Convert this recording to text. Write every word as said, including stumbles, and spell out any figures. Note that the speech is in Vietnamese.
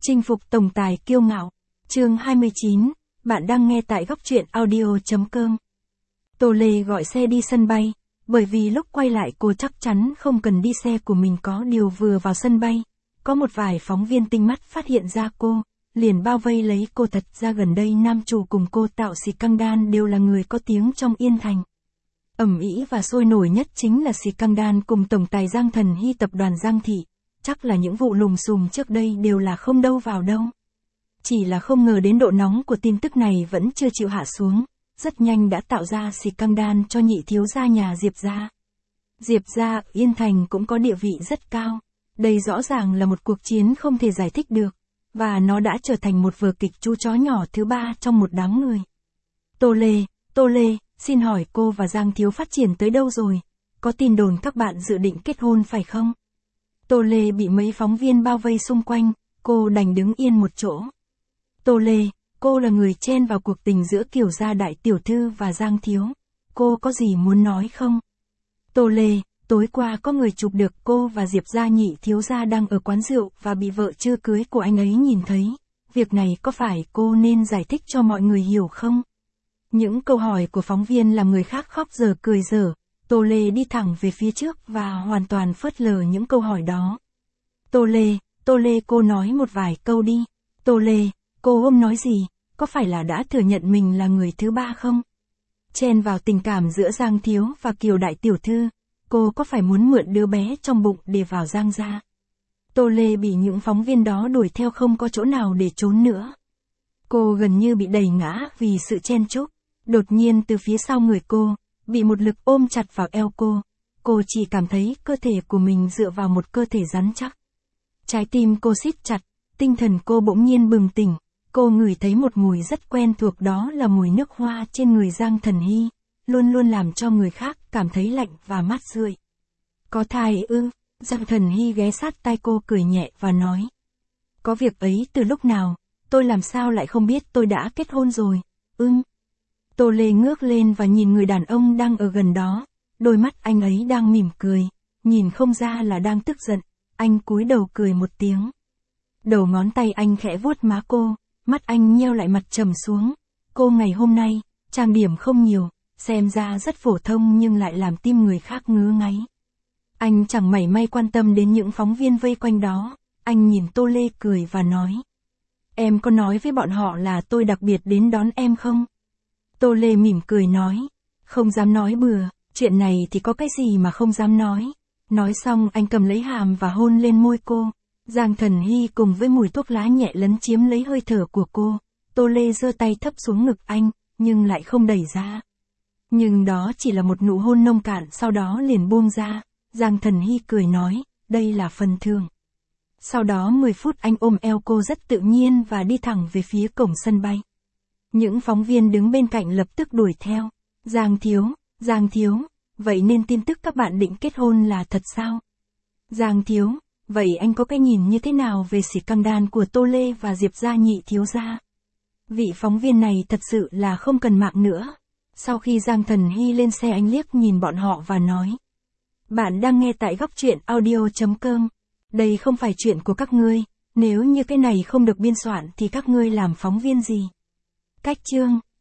Chinh phục tổng tài kiêu ngạo. Chương hai mươi chín, bạn đang nghe tại góc truyện audio.com. Tô Lê gọi xe đi sân bay, bởi vì lúc quay lại cô chắc chắn không cần đi xe của mình. Có điều vừa vào sân bay, có một vài phóng viên tinh mắt phát hiện ra cô, liền bao vây lấy cô. Thật ra gần đây nam chủ cùng cô tạo scandal đều là người có tiếng trong Yên Thành. Ầm ĩ và sôi nổi nhất chính là scandal cùng tổng tài Giang Thần Hy tập đoàn Giang Thị. Chắc là những vụ lùm xùm trước đây đều là không đâu vào đâu. Chỉ là không ngờ đến độ nóng của tin tức này vẫn chưa chịu hạ xuống, rất nhanh đã tạo ra scandal cho nhị thiếu gia nhà Diệp gia. Diệp gia Yên Thành cũng có địa vị rất cao. Đây rõ ràng là một cuộc chiến không thể giải thích được, và nó đã trở thành một vở kịch chú chó nhỏ thứ ba trong một đám người. Tô Lê, Tô Lê, xin hỏi cô và Giang thiếu phát triển tới đâu rồi? Có tin đồn các bạn dự định kết hôn phải không? Tô Lê bị mấy phóng viên bao vây xung quanh, cô đành đứng yên một chỗ. Tô Lê, cô là người chen vào cuộc tình giữa Kiều gia đại tiểu thư và Giang thiếu. Cô có gì muốn nói không? Tô Lê, tối qua có người chụp được cô và Diệp gia nhị thiếu gia đang ở quán rượu và bị vợ chưa cưới của anh ấy nhìn thấy. Việc này có phải cô nên giải thích cho mọi người hiểu không? Những câu hỏi của phóng viên làm người khác khóc giờ cười dở. Tô Lê đi thẳng về phía trước và hoàn toàn phớt lờ những câu hỏi đó. Tô Lê, Tô Lê cô nói một vài câu đi. Tô Lê, cô hôm nói gì? Có phải là đã thừa nhận mình là người thứ ba không? Chen vào tình cảm giữa Giang thiếu và Kiều đại tiểu thư, cô có phải muốn mượn đứa bé trong bụng để vào Giang gia? Tô Lê bị những phóng viên đó đuổi theo không có chỗ nào để trốn nữa. Cô gần như bị đẩy ngã vì sự chen chúc. Đột nhiên từ phía sau người cô, bị một lực ôm chặt vào eo cô. Cô chỉ cảm thấy cơ thể của mình dựa vào một cơ thể rắn chắc. Trái tim cô siết chặt, tinh thần cô bỗng nhiên bừng tỉnh. Cô ngửi thấy một mùi rất quen thuộc, đó là mùi nước hoa trên người Giang Thần Hy, luôn luôn làm cho người khác cảm thấy lạnh và mát rượi. Có thai ư? Giang Thần Hy ghé sát tai cô cười nhẹ và nói. Có việc ấy từ lúc nào? Tôi làm sao lại không biết tôi đã kết hôn rồi? Ưng. Tô Lê ngước lên và nhìn người đàn ông đang ở gần đó. Đôi mắt anh ấy đang mỉm cười, nhìn không ra là đang tức giận. Anh cúi đầu cười một tiếng. Đầu ngón tay anh khẽ vuốt má cô, mắt anh nheo lại, mặt trầm xuống. Cô ngày hôm nay, trang điểm không nhiều, xem ra rất phổ thông nhưng lại làm tim người khác ngứa ngáy. Anh chẳng mảy may quan tâm đến những phóng viên vây quanh đó. Anh nhìn Tô Lê cười và nói. Em có nói với bọn họ là tôi đặc biệt đến đón em không? Tô Lê mỉm cười nói. Không dám nói bừa, chuyện này thì có cái gì mà không dám nói. Nói xong anh cầm lấy hàm và hôn lên môi cô. Giang Thần Hy cùng với mùi thuốc lá nhẹ lấn chiếm lấy hơi thở của cô. Tô Lê giơ tay thấp xuống ngực anh, nhưng lại không đẩy ra. Nhưng đó chỉ là một nụ hôn nông cạn, sau đó liền buông ra. Giang Thần Hy cười nói, đây là phần thưởng. Sau đó mười phút anh ôm eo cô rất tự nhiên và đi thẳng về phía cổng sân bay. Những phóng viên đứng bên cạnh lập tức đuổi theo. Giang thiếu, Giang thiếu, vậy nên tin tức các bạn định kết hôn là thật sao? Giang thiếu, vậy anh có cái nhìn như thế nào về scandal của Tô Lê và Diệp gia nhị thiếu gia? Vị phóng viên này thật sự là không cần mạng nữa. Sau khi Giang Thần Hy lên xe anh liếc nhìn bọn họ và nói. Bạn đang nghe tại góc truyện audio.com. Đây không phải chuyện của các ngươi, nếu như cái này không được biên soạn thì các ngươi làm phóng viên gì? Cách chương